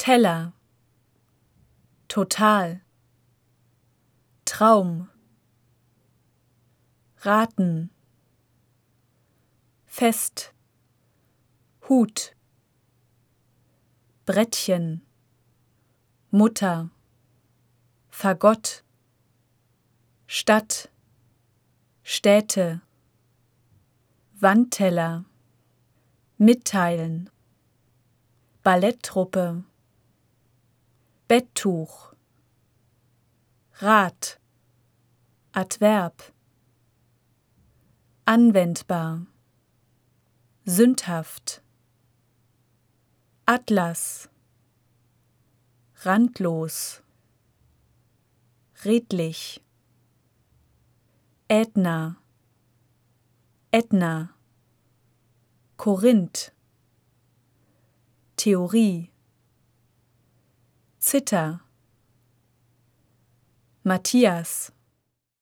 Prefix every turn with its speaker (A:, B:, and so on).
A: Teller, total, Traum, raten, fest, Hut, Brettchen, Mutter, Fagott, Stadt, Städte, Wandteller, mitteilen, Balletttruppe, Betttuch, Rad, Adverb, anwendbar, sündhaft, Atlas, randlos, redlich, Ätna, Ätna, Korinth, Theorie, Zither, Matthias,